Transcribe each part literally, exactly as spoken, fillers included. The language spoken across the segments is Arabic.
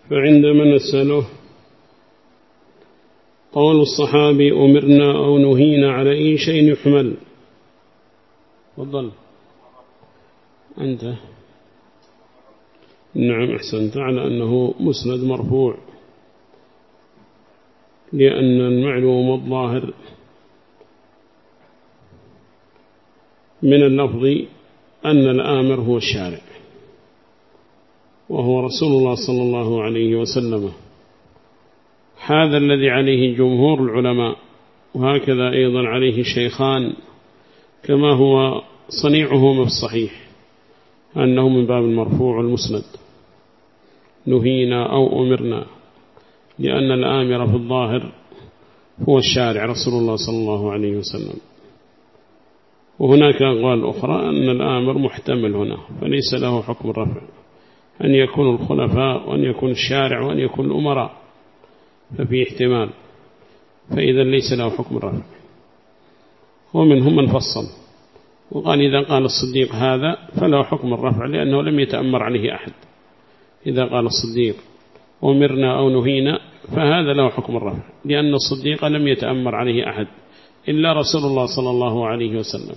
فعندما نسأله قول الصحابي أمرنا أو نهينا على أي شيء يحمل. تفضل أنت. نعم أحسنت، على أنه مسند مرفوع، لأن المعلوم الظاهر من اللفظ أن الآمر هو الشارع وهو رسول الله صلى الله عليه وسلم. هذا الذي عليه جمهور العلماء، وهكذا أيضا عليه الشيخان، كما هو صنيعه في الصحيح، أنه من باب المرفوع والمسند، نهينا أو أمرنا، لأن الآمر في الظاهر هو الشارع رسول الله صلى الله عليه وسلم. وهناك أقوال أخرى أن الآمر محتمل هنا، فليس له حكم الرفع، أن يكون الخلفاء وأن يكون الشارع وأن يكون الأمراء، ففي احتمال، فإذا ليس له حكم الرفع. ومنهم من فصل وقال إذا قال الصديق هذا فله حكم الرفع، لأنه لم يتأمر عليه أحد. إذا قال الصديق أمرنا أو نهينا فهذا له حكم الرفع، لأن الصديق لم يتأمر عليه أحد إلا رسول الله صلى الله عليه وسلم،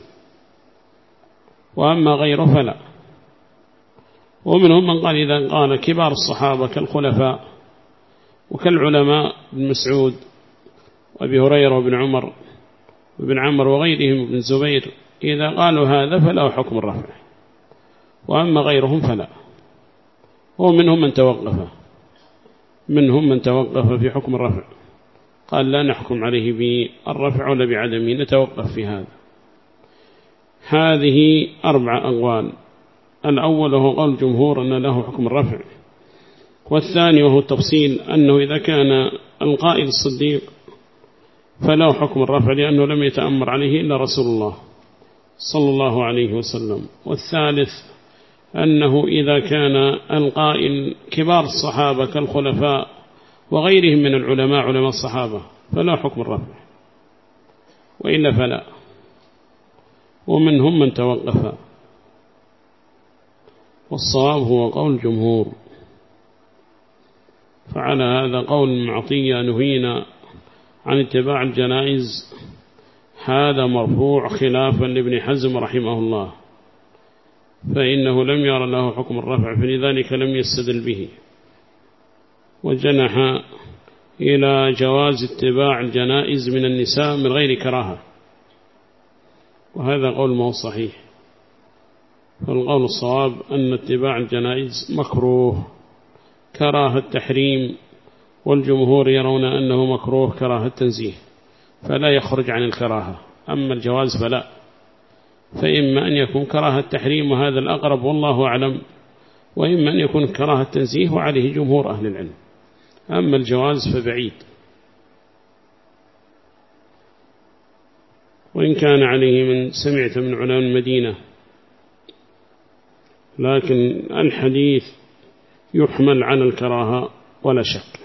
وأما غيره فلا. ومنهم من قال إذا قال كبار الصحابة كالخلفاء وكالعلماء بن مسعود وأبي هريرة وابن عمر وابن عمر وغيرهم بن زبير، إذا قالوا هذا فله حكم الرفع، وأما غيرهم فلا. ومنهم من توقف منهم من توقف في حكم الرفع، قال لا نحكم عليه بالرفع ولا بعدمه، نتوقف في هذا. هذه أربع أقوال. الأول هو قول الجمهور أن له حكم الرفع، والثاني وهو التفصيل أنه إذا كان القائل الصديق فله حكم الرفع، لأنه لم يتأمر عليه إلا رسول الله صلى الله عليه وسلم. والثالث أنه إذا كان القائل كبار الصحابة كالخلفاء وغيرهم من العلماء علماء الصحابة فلا حكم الرفع، وإلا فلا. ومنهم من توقف، والصواب هو قول الجمهور. فعلى هذا قول معطية نهينا عن اتباع الجنائز، هذا مرفوع خلافا لابن حزم رحمه الله، فإنه لم ير له حكم الرفع، فلذلك لم يستدل به، وجنح إلى جواز اتباع الجنائز من النساء من غير كراهة، وهذا قول ما هو صحيح. فالقول الصواب أن اتباع الجنائز مكروه كراهة التحريم، والجمهور يرون أنه مكروه كراهة التنزيه، فلا يخرج عن الكراهة. أما الجواز فلا، فإما أن يكون كراهة التحريم وهذا الأقرب والله أعلم، وإما أن يكون كراهة التنزيه وعليه جمهور أهل العلم. أما الجواز فبعيد، وإن كان عليه من سمعت من علماء المدينة، لكن الحديث يحمل على الكراهة ولا شك.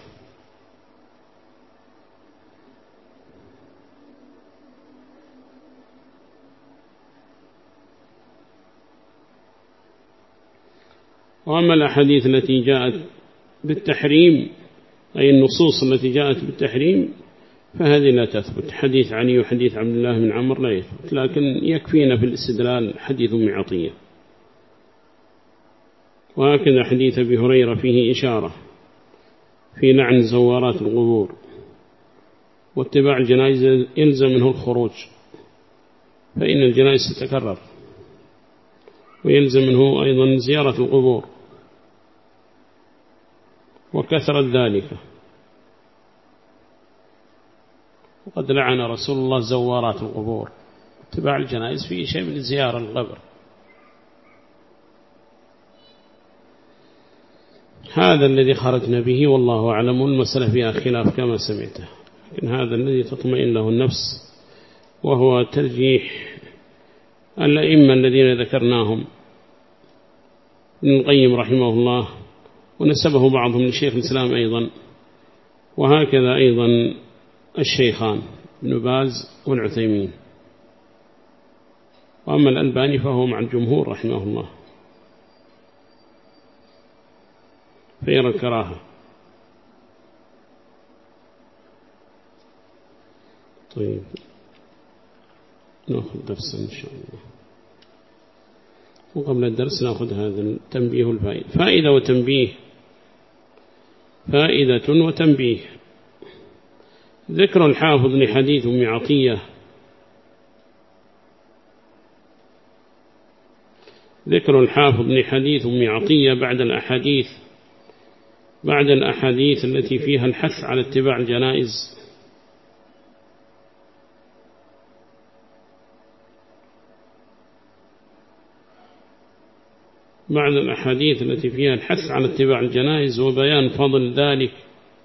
وأما الأحاديث التي جاءت بالتحريم، أي النصوص التي جاءت بالتحريم، فهذه لا تثبت. حديث علي وحديث عبد الله بن عمر لا يثبت، لكن يكفينا في الاستدلال حديث أم عطية. وهكذا حديث أبي هريرة فيه إشارة في لعن زوارات القبور، واتباع الجنائز يلزم منه الخروج، فإن الجنائز تتكرر، ويلزم منه أيضا زيارة القبور وكثرة ذلك. وقد لعن رسول الله زوارات القبور، اتباع الجنائز فيه شيء من زيارة القبر. هذا الذي خرجنا به والله أعلم، والمسألة فيها خلاف كما سمعته، لكن هذا الذي تطمئن له النفس، وهو ترجيح الأئمة الذين ذكرناهم، ابن القيم رحمه الله، ونسبه بعضهم لشيخ الإسلام أيضا، وهكذا أيضا الشيخان ابن باز والعثيمين. وأما الألباني فهو مع الجمهور رحمه الله، فيرى الكراهة. طيب نأخذ درس إن شاء الله. وقبل الدرس نأخذ هذا التنبيه الفائدة. فائدة وتنبيه. فائدة وتنبيه. ذكر الحافظ لحديث أم عطية ذكر الحافظ لحديث أم عطية بعد الأحاديث بعد الأحاديث التي فيها الحث على اتباع الجنائز بعد الأحاديث التي فيها الحث على اتباع الجنائز وبيان فضل ذلك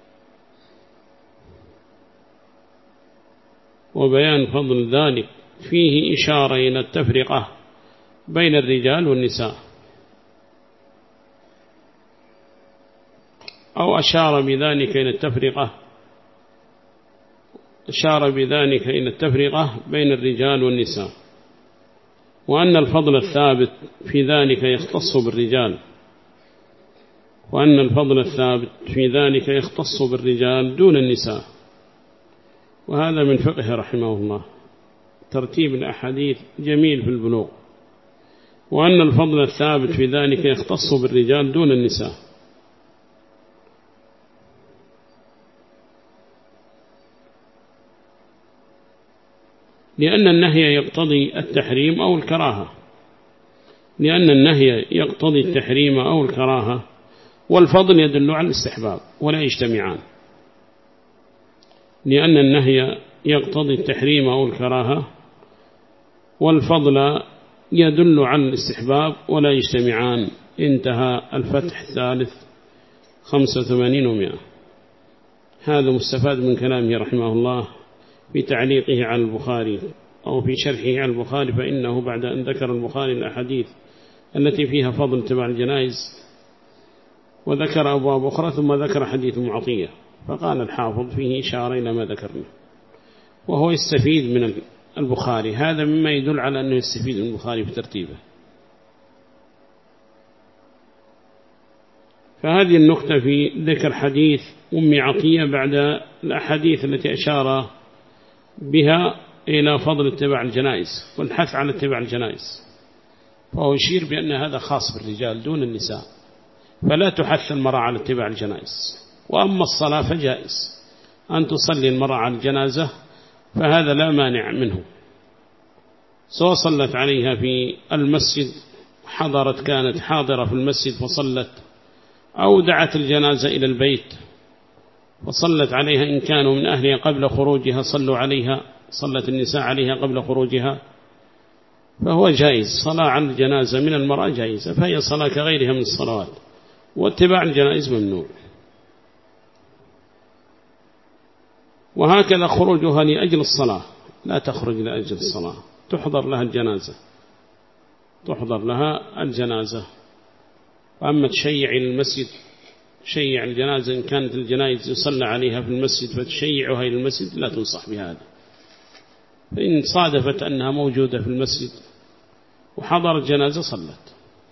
وبيان فضل ذلك فيه إشارة إلى التفرقة بين الرجال والنساء، أو أشار بذلك إلى التفرقة أشار بذلك إلى التفرقة بين الرجال والنساء، وأن الفضل الثابت في ذلك يختص بالرجال وأن الفضل الثابت في ذلك يختص بالرجال دون النساء. وهذا من فقه رحمه الله، ترتيب الأحاديث جميل في البلوغ. وأن الفضل الثابت في ذلك يختص بالرجال دون النساء. لأن النهي يقتضي التحريم أو الكراهة لأن النهي يقتضي التحريم أو الكراهة والفضل يدل على الاستحباب ولا يجتمعان. لأن النهي يقتضي التحريم أو الكراهة والفضل يدل على الاستحباب ولا يجتمعان. انتهى الفتح الثالث خمسة وثمانين ومئة. هذا مستفاد من كلامه رحمه الله في تعليقه على البخاري أو في شرحه على البخاري، فإنه بعد أن ذكر البخاري الأحاديث التي فيها فضل تبع الجنائز وذكر أبواب أخرى ثم ذكر حديث أم عطية، فقال الحافظ فيه إشارة إلى ما ذكرنا، وهو يستفيد من البخاري. هذا مما يدل على أنه يستفيد من البخاري في ترتيبه. فهذه النقطة في ذكر حديث أم عطية بعد الأحاديث التي أشار بها إلى فضل اتباع الجنائز والحث على اتباع الجنائز، فهو يشير بأن هذا خاص بالرجال دون النساء، فلا تحث المرأة على اتباع الجنائز. وأما الصلاة فجائز أن تصلي المرأة على الجنازة، فهذا لا مانع منه، سواء صلت عليها في المسجد حضرت كانت حاضرة في المسجد فصلت، أو دعت الجنازة إلى البيت وصلت عليها إن كانوا من أهلها قبل خروجها صلوا عليها صلت النساء عليها قبل خروجها، فهو جائز. صلاة على الجنازة من المرأة جائزة، فهي صلاة كغيرها من الصلوات، واتباع الجنائز ممنوع. وهكذا خروجها لأجل الصلاة لا تخرج لأجل الصلاة، تحضر لها الجنازة تحضر لها الجنازة. وأما تشيع المسجد شيع الجنازة إن كانت الجنائز يصلى عليها في المسجد فتشيعها إلى المسجد لا تنصح بهذا، فإن صادفت أنها موجودة في المسجد وحضر الجنازة صلت.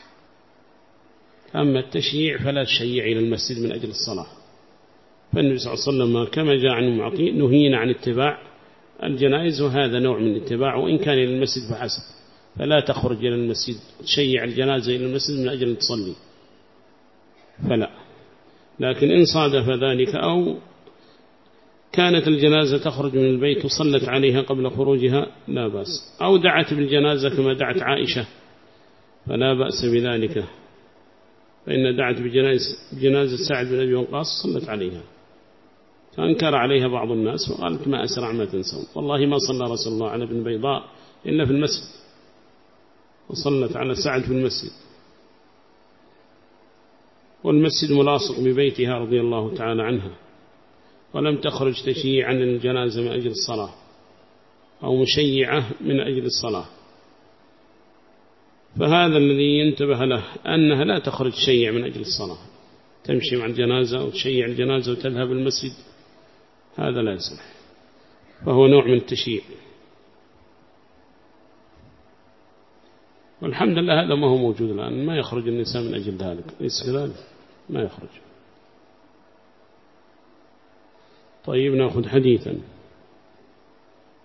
أما التشييع فلا تشيع إلى المسجد من أجل الصلاة. فالنبي صلى الله عليه وسلم كما جاء عن أم عطية نهينا عن اتباع الجنائز، وهذا نوع من الاتباع وإن كان إلى المسجد فحسب، فلا تخرج إلى المسجد تشيع الجنازة إلى المسجد من أجل أن تصلي فلا. لكن إن صادف ذلك أو كانت الجنازة تخرج من البيت وصلت عليها قبل خروجها لا بأس، أو دعت بالجنازة كما دعت عائشة فلا بأس بذلك، فإن دعت بجنازة سعد بن أبي وقاص صلت عليها، فأنكر عليها بعض الناس وقالت ما أسرع ما تنسون، والله ما صلى رسول الله على ابن بيضاء إلا في المسجد، وصلت على سعد في المسجد، والمسجد ملاصق ببيتها رضي الله تعالى عنها، ولم تخرج تشييعا للجنازة من أجل الصلاة أو مشيعة من أجل الصلاة. فهذا الذي ينتبه له أنها لا تخرج تشيع من أجل الصلاة، تمشي مع الجنازة وتشيع الجنازة وتذهب المسجد، هذا لا يصح، فهو نوع من التشييع. والحمد لله هذا ما هو موجود الآن، ما يخرج النساء من أجل ذلك، ليس كذلك، ما يخرج. طيب نأخذ حديثا.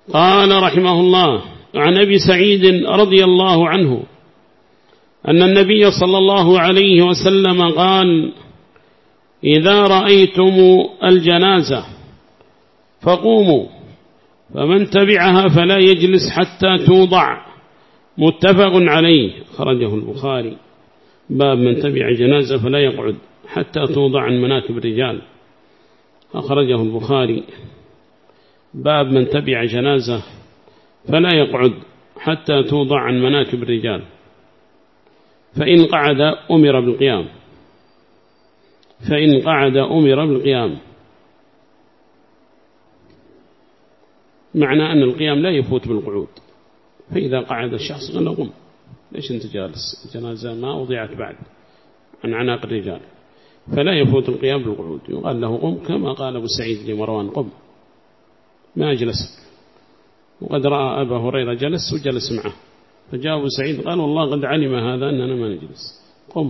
قال رحمه الله: عن أبي سعيد رضي الله عنه أن النبي صلى الله عليه وسلم قال: إذا رأيتم الجنازة فقوموا، فمن تبعها فلا يجلس حتى توضع. متفق عليه، خرجه البخاري. باب من تبع جنازة فلا يقعد حتى توضع عن مناكب الرجال، أخرجه البخاري. باب من تبع جنازة فلا يقعد حتى توضع عن مناكب الرجال، فإن قعد أمر بالقيام فإن قعد أمر بالقيام معنى أن القيام لا يفوت بالقعود. فإذا قعد الشخص قال: قم، ليش أنت جالس؟ الجنازة ما وضعت بعد عن عناق الرجال، فلا يفوت القيام بالقعود. يقال له: قم، كما قال أبو سعيد لمروان: قم، ما أجلس. وقد رأى أبا هريرة جلس وجلس معه، فجاء أبو سعيد قال: والله قد علم هذا أننا ما نجلس، قم.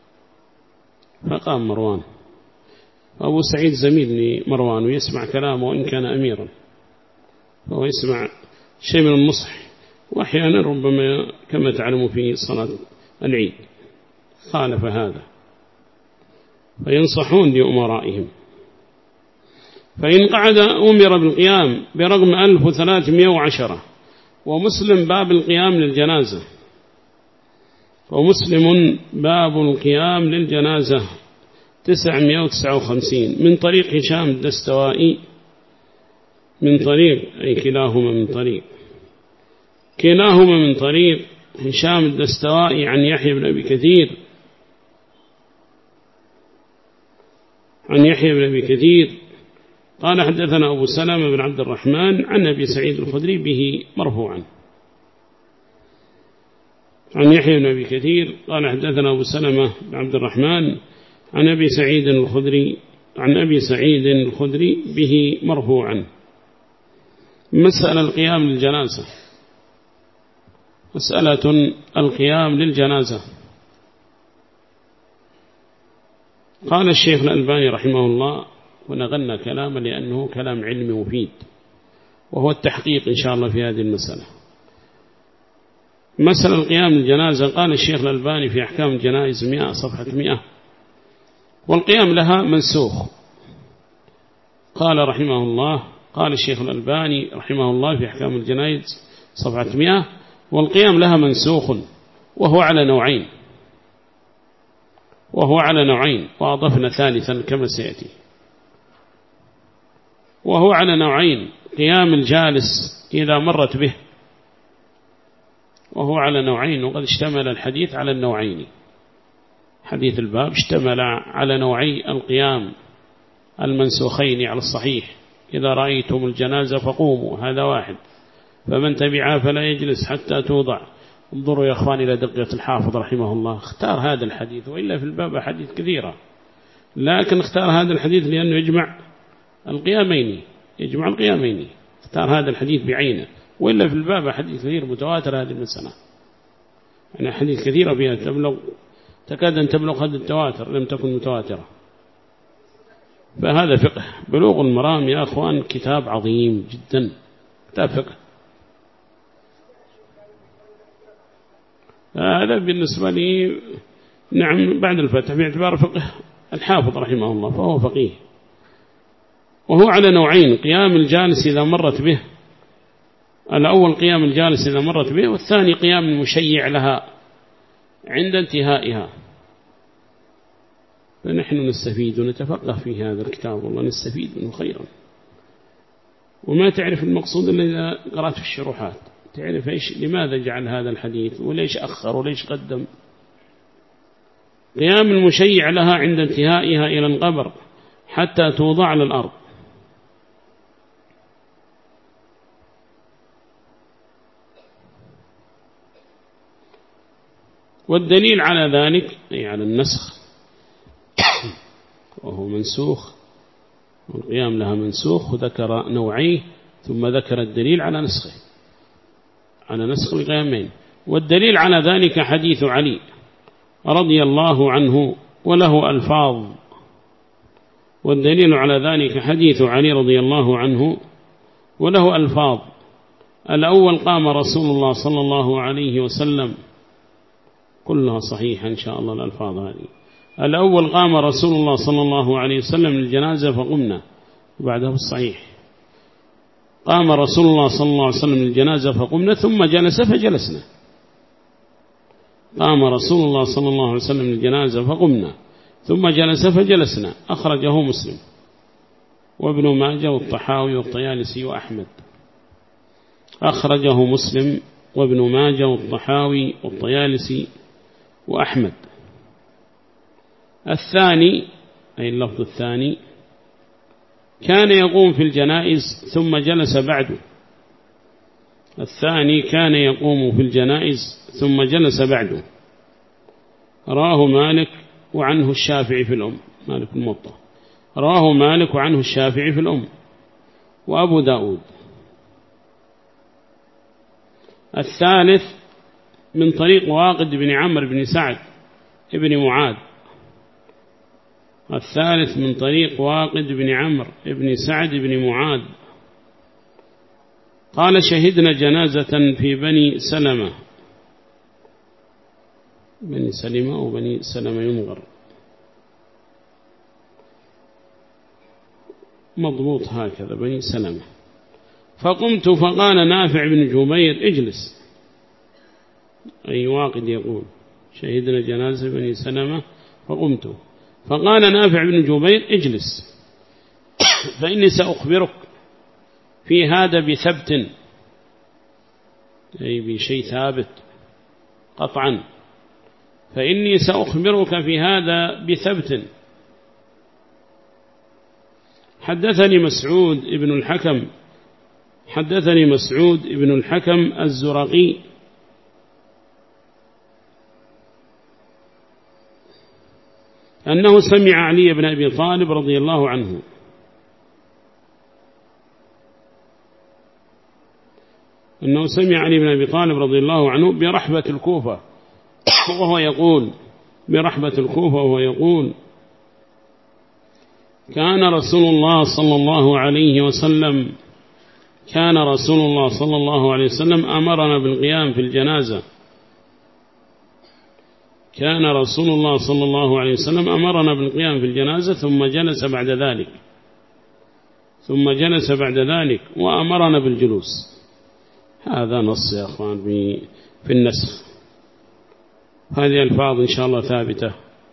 فقام مروان. أبو سعيد زميل لمروان ويسمع كلامه وإن كان أميرا، فهو يسمع شيء من النصح، وأحيانا ربما كما تعلم في صلاة العيد خالف هذا، فينصحون لأمرائهم. فإن قعد أمر بالقيام برقم ألف وثلاثمائة وعشرة. ومسلم باب القيام للجنازة ومسلم باب القيام للجنازة تسعمائة وتسعة وخمسين من طريق هشام الدستوائي، من طريق أي كلاهما من طريق كلاهما من طريق هشام الدستوائي عن يحيى بن أبي كثير عن يحيى بن أبي كثير قال: حدثنا أبو سلمة بن عبد الرحمن عن أبي سعيد الخدري به مرفوعا. عن يحيى بن أبي كثير قال: حدثنا أبو سلمة بن عبد الرحمن عن أبي سعيد الخدري عن أبي سعيد الخدري به مرفوعا. مسألة القيام للجنازة. مسألة القيام للجنازة. قال الشيخ الألباني رحمه الله، ونغنى كلاما لأنه كلام علمي مفيد، وهو التحقيق إن شاء الله في هذه المسألة. مسألة القيام للجنازة. قال الشيخ الألباني في أحكام الجنائز مئة صفحة مئة: والقيام لها منسوخ. قال رحمه الله قال الشيخ الألباني رحمه الله في أحكام الجنائز صفحة مئة: والقيام لها منسوخ، وهو على نوعين وهو على نوعين وأضفنا ثالثا كما سيأتي. وهو على نوعين: قيام الجالس إذا مرت به، وهو على نوعين، وقد اشتمل الحديث على النوعين. حديث الباب اشتمل على نوعي القيام المنسوخين على الصحيح: إذا رأيتم الجنازة فقوموا، هذا واحد، فمن تبعها فلا يجلس حتى توضع. انظروا يا أخواني إلى دقة الحافظ رحمه الله، اختار هذا الحديث، وإلا في الباب حديث كثيرة، لكن اختار هذا الحديث لأنه يجمع القيامين يجمع القيامين اختار هذا الحديث بعينه، وإلا في الباب حديث كثير متواتر هذه المسألة، يعني حديث كثيرة فيها تبلغ تكاد أن تبلغ هذا التواتر لم تكن متواترة. فهذا فقه بلوغ المرام يا أخوان، كتاب عظيم جدا، كتاب فقه. هذا بالنسبة لي نعم بعد الفتح باعتبار فقه الحافظ رحمه الله، فهو فقيه. وهو على نوعين: قيام الجالس إذا مرت به، الأول قيام الجالس إذا مرت به، والثاني قيام المشيع لها عند انتهائها. فنحن نستفيد ونتفقه في هذا الكتاب، والله نستفيد منه خيرا. وما تعرف المقصود إلا إذا قرأت في الشروحات، تعرف إيش لماذا جعل هذا الحديث، وليش أخر وليش قدم. قيام المشيع لها عند انتهائها إلى القبر حتى توضع على الأرض. والدليل على ذلك أي على النسخ، وهو منسوخ، والقيام لها منسوخ، وذكر نوعيه ثم ذكر الدليل على نسخه، على نسخ القيامين. والدليل على ذلك حديث علي رضي الله عنه وله ألفاظ. والدليل على ذلك حديث علي رضي الله عنه وله ألفاظ الأول قام رسول الله صلى الله عليه وسلم، كلها صحيحة إن شاء الله الألفاظ هذه. الأول قام رسول الله صلى الله عليه وسلم للجنازة فقمنا، وبعده الصحيح قام رسول الله صلى الله عليه وسلم للجنازة فقمنا ثم جلس فجلسنا. قام رسول الله صلى الله عليه وسلم للجنازة فقمنا ثم جلس فجلسنا، أخرجه مسلم وابن ماجه والطحاوي والطيالسي وأحمد. أخرجه مسلم وابن ماجه والطحاوي والطيالسي وأحمد. الثاني أي اللفظ الثاني: كان يقوم في الجنائز ثم جلس بعده. الثاني كان يقوم في الجنائز ثم جلس بعده، رواه مالك وعنه الشافعي في الأم، مالك الموطأ، رواه مالك وعنه الشافعي في الأم وأبو داود. الثالث من طريق واقد بن عمرو بن سعد ابن معاذ. الثالث من طريق واقد بن عمرو بن سعد بن معاذ قال: شهدنا جنازة في بني سلمة، بني سلمة أو بني سلمة ينغر، مضبوط هكذا بني سلمة. فقمت فقال نافع بن جبير: اجلس. أي واقد يقول: شهدنا جنازة بني سلمة فقمت فقال نافع بن جبير: اجلس فإني سأخبرك في هذا بثبت، أي بشيء ثابت قطعا، فإني سأخبرك في هذا بثبت. حدثني مسعود ابن الحكم حدثني مسعود ابن الحكم الزرقي أنه سمع علي بن أبي طالب رضي الله عنه أنه سمع علي بن أبي طالب رضي الله عنه برحبة الكوفة وهو يقول برحبة الكوفة وهو يقول: كان رسول الله صلى الله عليه وسلم كان رسول الله صلى الله عليه وسلم أمرنا بالقيام في الجنازة كان رسول الله صلى الله عليه وسلم أمرنا بالقيام في الجنازة ثم جلس بعد ذلك ثم جلس بعد ذلك وأمرنا بالجلوس. هذا نص يا أخوان في النسخ. هذه الفاظ إن شاء الله ثابتة،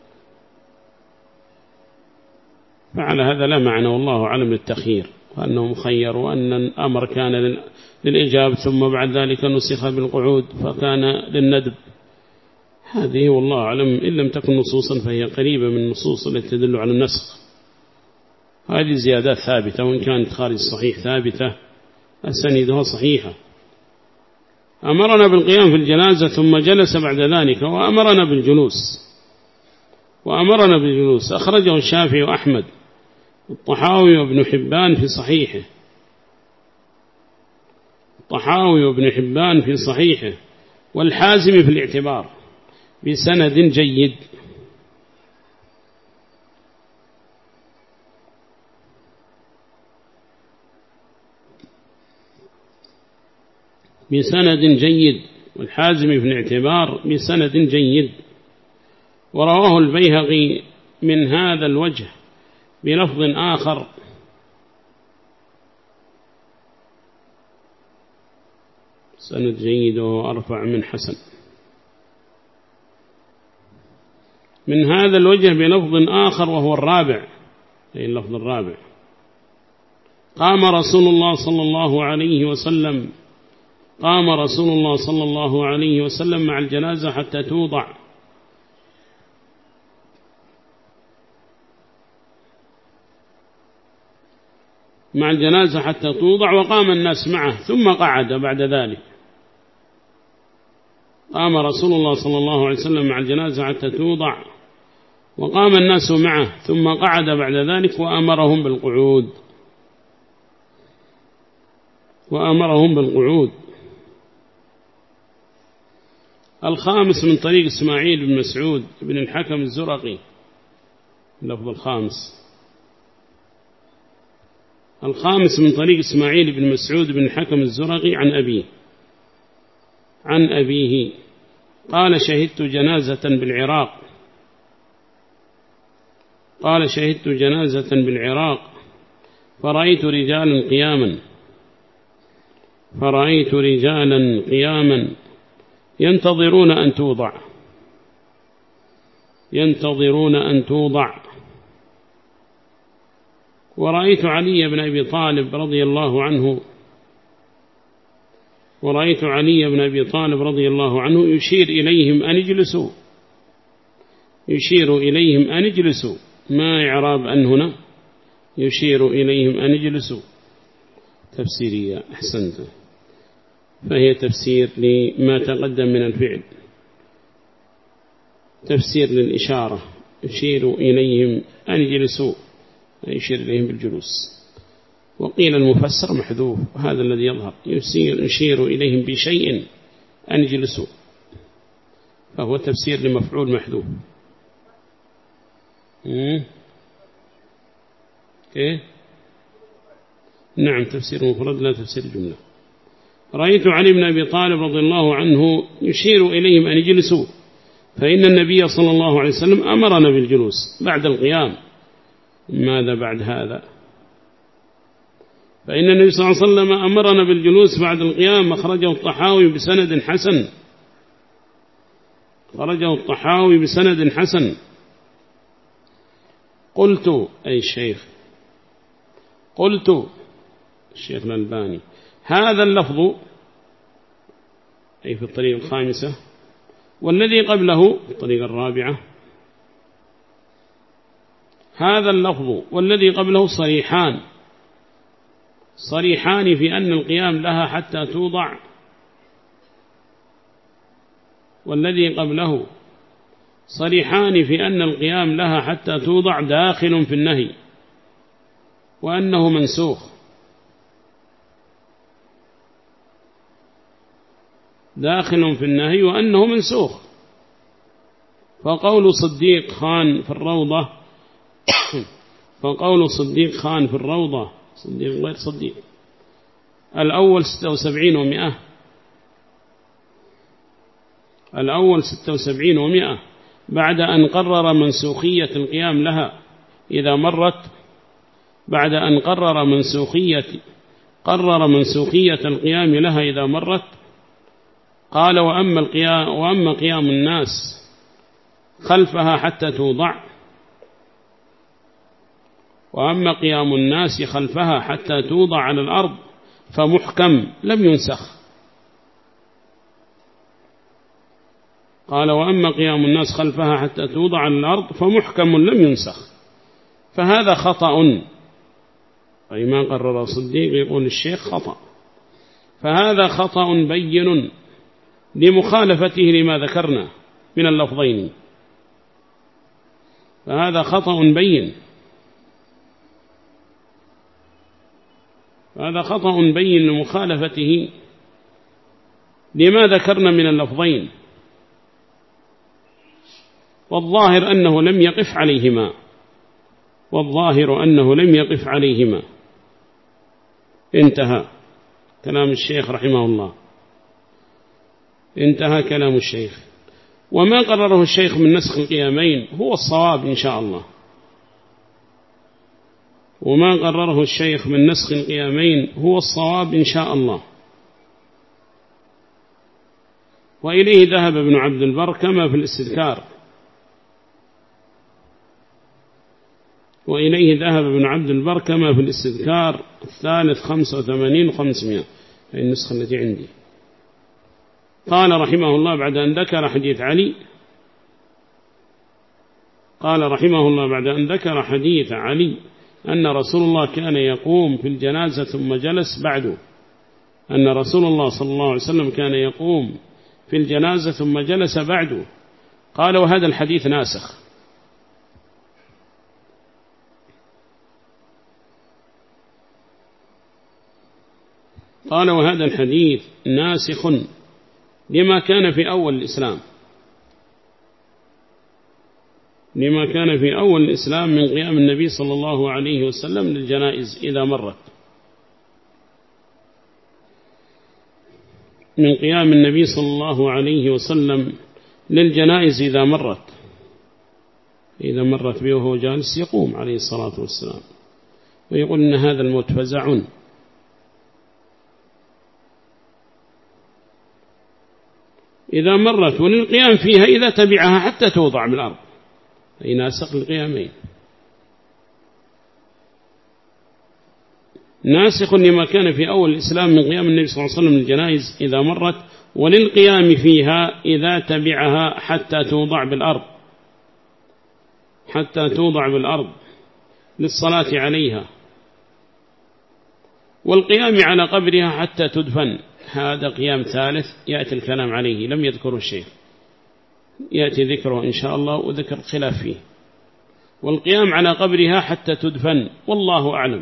فعلى هذا لا معنى والله أعلم للتخيير، وأنه مخير، وأن الأمر كان للإجابة ثم بعد ذلك نسخ بالقعود فكان للندب. هذه والله أعلم إن لم تكن نصوصا فهي قريبة من النصوص التي تدل على النسخ. هذه زيادات ثابتة، وإن كانت خارج الصحيح ثابتة أسانيدها صحيحة. أمرنا بالقيام في الجنازة ثم جلس بعد ذلك وأمرنا بالجلوس وأمرنا بالجلوس أخرجه الشافعي وأحمد الطحاوي وابن حبان في صحيحه الطحاوي وابن حبان في صحيحه والحازم في الاعتبار بسند جيد. بسند جيد والحازم في الاعتبار بسند جيد. ورواه البيهقي من هذا الوجه بلفظ آخر سند جيد وأرفع من حسن. من هذا الوجه بلفظ آخر وهو الرابع، أي اللفظ الرابع: قام رسول الله صلى الله عليه وسلم قام رسول الله صلى الله عليه وسلم مع الجنازة حتى توضع مع الجنازة حتى توضع وقام الناس معه ثم قعد بعد ذلك. قام رسول الله صلى الله عليه وسلم مع الجنازة حتى توضع وقام الناس معه ثم قعد بعد ذلك وأمرهم بالقعود وأمرهم بالقعود. الخامس من طريق إسماعيل بن مسعود بن الحكم الزرقي، اللفظ الخامس: الخامس من طريق إسماعيل بن مسعود بن الحكم الزرقي عن أبيه عن أبيه قال شهدت جنازة بالعراق قال شهدت جنازة بالعراق فرأيت رجالا قياما فرأيت رجالا قياما ينتظرون أن توضع ينتظرون أن توضع ورأيت علي بن أبي طالب رضي الله عنه ورأيت علي بن أبي طالب رضي الله عنه يشير إليهم أن يجلسوا يشير إليهم أن يجلسوا ما إعراب أن هنا يشير إليهم أن يجلسوا تفسيرية أحسنت، فهي تفسير لما تقدم من الفعل، تفسير للإشارة يشير إليهم أن يجلسوا يشير إليهم بالجلوس. وقيل المفسر محذوف، هذا الذي يظهر يشير إليهم بشيء أن يجلسوا، فهو تفسير لمفعول محذوف. إيه؟ نعم تفسير مفرد لا تفسير جملة. رأيت علي بن أبي طالب رضي الله عنه يشير إليهم أن يجلسوا، فإن النبي صلى الله عليه وسلم أمرنا بالجلوس بعد القيام. ماذا بعد هذا؟ فإن النبي صلى الله عليه وسلم أمرنا بالجلوس بعد القيام، أخرجه الطحاوي بسند حسن خرجه الطحاوي بسند حسن. قلت أي الشيخ قلت الشيخ الألباني هذا اللفظ أي في الطريقة الخامسة، والذي قبله في الطريقة الرابعة هذا اللفظ والذي قبله صريحان صريحان في أن القيام لها حتى توضع، والذي قبله صريحان في أن القيام لها حتى توضع داخل في النهي وأنه منسوخ داخل في النهي وأنه منسوخ. فقول صديق خان في الروضة فقول صديق خان في الروضة صديق غير صديق الأول ستة وسبعين ومئة الأول ستة وسبعين ومئة بعد أن قرر منسوخية القيام لها إذا مرت بعد أن قرر منسوخية قرر منسوخية القيام لها إذا مرت قال وأما القيام وأما قيام الناس خلفها حتى توضع وأما قيام الناس خلفها حتى توضع على الأرض فمحكم لم ينسخ. قال وأما قيام الناس خلفها حتى توضع على الأرض فمحكم لم ينسخ، فهذا خطأ. أي ما قرر صديق يقول الشيخ خطأ، فهذا خطأ بين لمخالفته لما ذكرنا من اللفظين، فهذا خطأ بين هذا خطأ بين لمخالفته لما ذكرنا من اللفظين، والظاهر أنه لم يقف عليهما والظاهر أنه لم يقف عليهما. انتهى كلام الشيخ رحمه الله، انتهى كلام الشيخ. وما قرره الشيخ من نسخ القيامين هو الصواب إن شاء الله، وما قرره الشيخ من نسخ القيامين هو الصواب إن شاء الله. وإليه ذهب ابن عبد البر كما في الاستذكار وإليه ذهب ابن عبد البر كما في الاستذكار الثالث خمسة وثمانين وخمسمائة، هذه النسخة التي عندي. قال رحمه الله بعد أن ذكر حديث علي قال رحمه الله بعد أن ذكر حديث علي أن رسول الله كان يقوم في الجنازة ثم جلس بعده أن رسول الله صلى الله عليه وسلم كان يقوم في الجنازة ثم جلس بعده، قال وهذا الحديث ناسخ. قال وهذا الحديث ناسخ لما كان في أول الإسلام لما كان في أول الإسلام من قيام النبي صلى الله عليه وسلم للجنائز إذا مرت. من قيام النبي صلى الله عليه وسلم للجنائز إذا مرت إذا مرت به وهو جالس يقوم عليه الصلاة والسلام ويقول إن هذا الموت فزع. إذا مرت وللقيام فيها إذا تبعها حتى توضع بالأرض، أي ناسق القيامين، ناسخ لما كان في أول الإسلام من قيام النبي صلى الله عليه وسلم الجنائز إذا مرت، وللقيام فيها إذا تبعها حتى توضع بالأرض حتى توضع بالأرض للصلاة عليها، والقيام على قبرها حتى تدفن. هذا قيام ثالث يأتي الكلام عليه، لم يذكره الشيخ، يأتي ذكره إن شاء الله وذكر خلاف فيه. والقيام على قبرها حتى تدفن والله أعلم،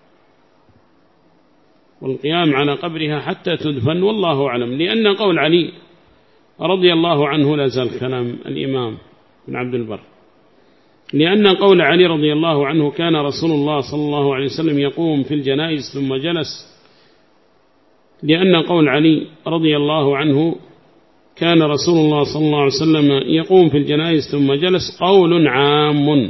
والقيام على قبرها حتى تدفن والله أعلم، لأن قول علي رضي الله عنه لا زال كلام الإمام بن عبد البر، لأن قول علي رضي الله عنه كان رسول الله صلى الله عليه وسلم يقوم في الجنائز ثم جلس، لأن قول علي رضي الله عنه كان رسول الله صلى الله عليه وسلم يقوم في الجنائز ثم جلس قول عام،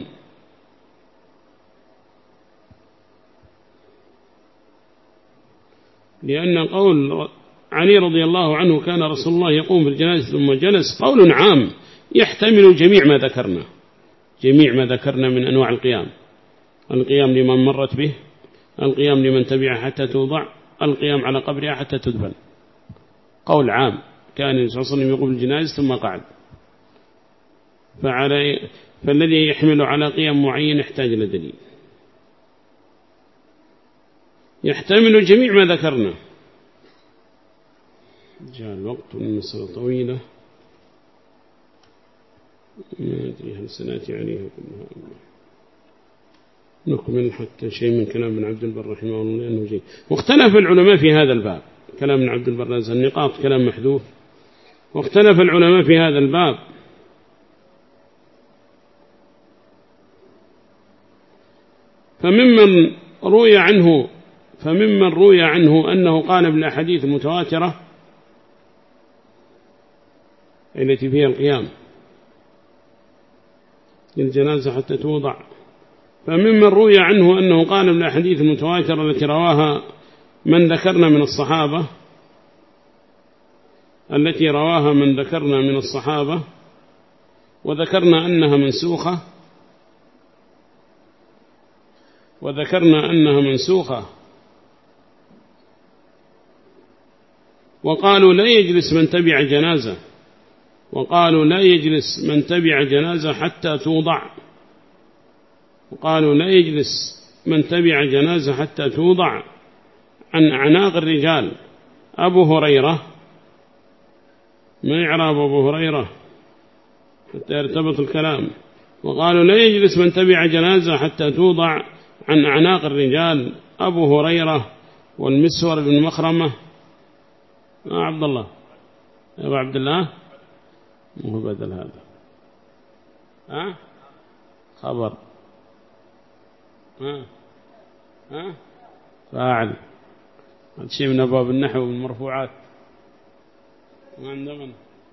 لأن قول علي رضي الله عنه كان رسول الله يقوم في الجنائز ثم جلس قول عام يحتمل جميع ما ذكرنا، جميع ما ذكرنا من أنواع القيام، القيام لمن مرت به، القيام لمن تبعها حتى توضع، القيام على قبرها حتى تدفن، قول عام. كان النبي صلى الله عليه وسلم يقوم بالجنائز ثم قعد، فعلى فالذي يحمل على قيام معين يحتاج إلى دليل، يحتمل جميع ما ذكرنا. جاء الوقت والمسألة طويلة ما أدري هل سنأتي عليها كلها، نكمل حتى شيء من كلام ابن عبد البر رحمه الله لأنه جيد. واختلف العلماء في هذا الباب، كلام ابن عبد البر نازل النقاط كلام محذوف، واختلف العلماء في هذا الباب، فممن روي عنه فممن روي عنه أنه قال بالأحاديث المتواترة التي فيها القيام للجنازة حتى توضع، فممن روي عنه أنه قال بالأحاديث المتواترة التي رواها من ذكرنا من الصحابة التي رواها من ذكرنا من الصحابة وذكرنا أنها منسوخة وذكرنا أنها منسوخة وقالوا لا يجلس من تبع جنازة وقالوا لا يجلس من تبع جنازة حتى توضع وقالوا لا يجلس من تبع جنازة حتى توضع عن أعناق الرجال أبو هريرة، ما يعرب أبو هريرة حتى يرتبط الكلام، وقالوا لا يجلس من تبع جنازة حتى توضع عن أعناق الرجال أبو هريرة والمسور بن مخرمة. آه عبد الله يا أبو عبد الله مو بدل هذا ها خبر ها ها فاعل، هذا شيء من أبواب النحو والمرفوعات ما عندنا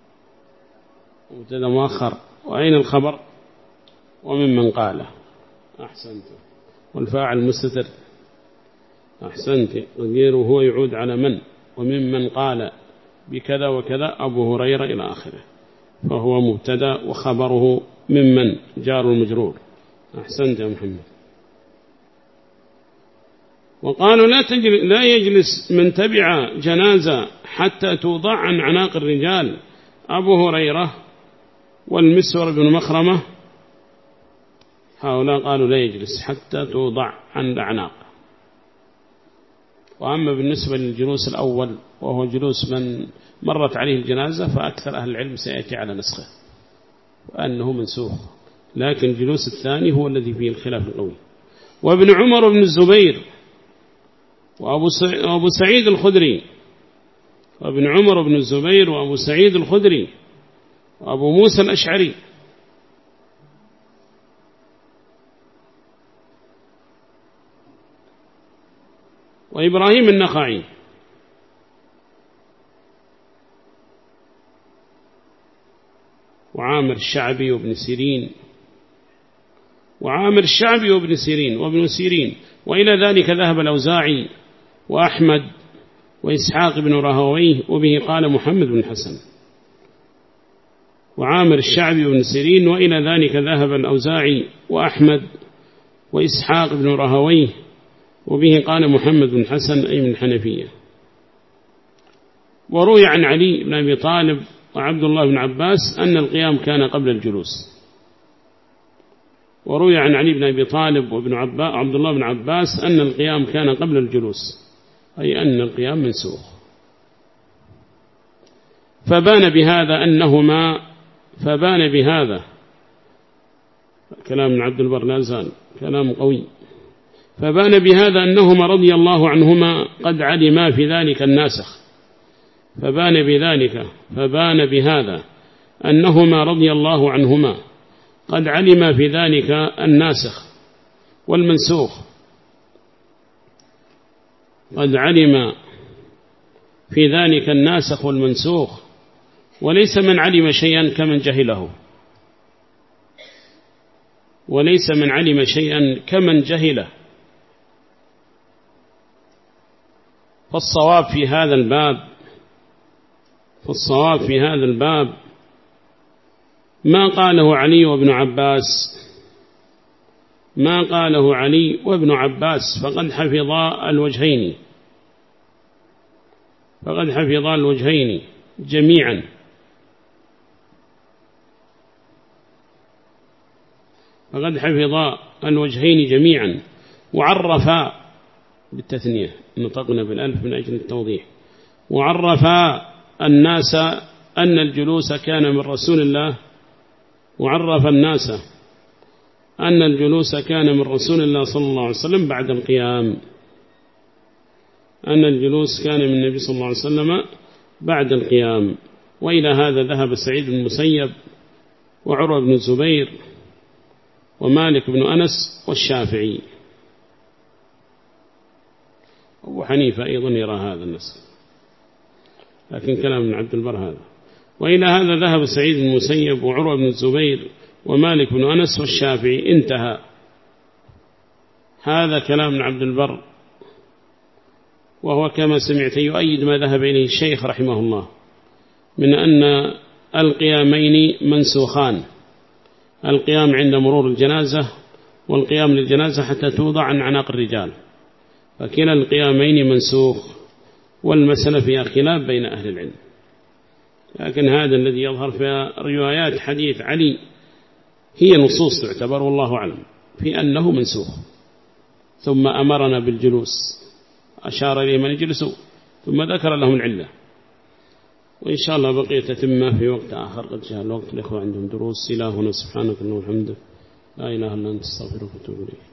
مبتدا مؤخر. وأين الخبر؟ وممن قاله. أحسنت. والفاعل مستتر. أحسنت. غيره هو يعود على من، وممن قال بكذا وكذا أبو هريرة إلى آخره، فهو مبتدا وخبره ممن جار المجرور. أحسنت يا محمد. وقالوا لا, لا يجلس من تبع جنازة حتى توضع عن عناق الرجال أبو هريرة والمسور بن مخرمة، هؤلاء قالوا لا يجلس حتى توضع عن الأعناق. وأما بالنسبة للجلوس الأول وهو جلوس من مرت عليه الجنازة فأكثر أهل العلم سيأتي على نسخه وأنه منسوخ، لكن الجلوس الثاني هو الذي فيه الخلاف القوي. وابن عمر بن الزبير وأبو سعيد الخدري وابن عمر بن الزبير وأبو سعيد الخدري وأبو موسى الأشعري وإبراهيم النخعي وعامر الشعبي وابن سيرين وعامر الشعبي وابن سيرين وابن سيرين وإلى ذلك ذهب الأوزاعي وأحمد وإسحاق بن راهويه وبه قال محمد بن حسن. وعامر الشعبي وابن سيرين وإلى ذلك ذهب الأوزاعي وأحمد وإسحاق بن راهويه وبه قال محمد بن حسن أي من الحنفية. وروي عن علي بن أبي طالب وعبد الله بن عباس أن القيام كان قبل الجلوس. وروي عن علي بن أبي طالب وابن عبد الله بن عباس أن القيام كان قبل الجلوس، أي أن القيام منسوخ. فبان بهذا أنهما فبان بهذا كلام من عبد البر لا زال كلام قوي. فبان بهذا أنهما رضي الله عنهما قد علما في ذلك الناسخ. فبان بذلك فبان بهذا أنهما رضي الله عنهما قد علما في ذلك الناسخ والمنسوخ. قد علم في ذلك الناسخ والمنسوخ، وليس من علم شيئا كمن جهله، وليس من علم شيئا كمن جهله. فالصواب في هذا الباب فالصواب في هذا الباب ما قاله علي وابن عباس ما قاله علي وابن عباس فقد حفظا الوجهين فقد حفظا الوجهين جميعا. فقد حفظا الوجهين جميعا وعرفا بالتثنية، نطقنا بالألف من أجل التوضيح. وعرفا الناس أن الجلوس كان من رسول الله وعرف الناس أن الجلوس كان من رسول الله صلى الله عليه وسلم بعد القيام أن الجلوس كان من النبي صلى الله عليه وسلم بعد القيام. وإلى هذا ذهب سعيد بن المسيب وعروة بن الزبير ومالك بن أنس والشافعي. أبو حنيفة أيضا يرى هذا النسخ، لكن كلام من عبد البر هذا. وإلى هذا ذهب سعيد بن المسيب وعروة بن الزبير ومالك بن أنس والشافعي. انتهى. هذا كلام من عبد البر، وهو كما سمعت يؤيد ما ذهب إليه الشيخ رحمه الله من أن القيامين منسوخان، القيام عند مرور الجنازة والقيام للجنازة حتى توضع عن عناق الرجال، فكلا القيامين منسوخ، والمسألة فيها خلاف بين أهل العلم. لكن هذا الذي يظهر في روايات حديث علي هي نصوص تعتبر والله أعلم في أنه منسوخ. ثم أمرنا بالجلوس، أشار إليه من يجلسوا، ثم ذكر لهم العلة. وإن شاء الله بقية تتمة في وقت آخر، قد جاء الوقت الإخوة عندهم دروس. إلهنا سبحانك اللهم وبحمدك لا إله إلا أنت استغفرك وأتوب إليك.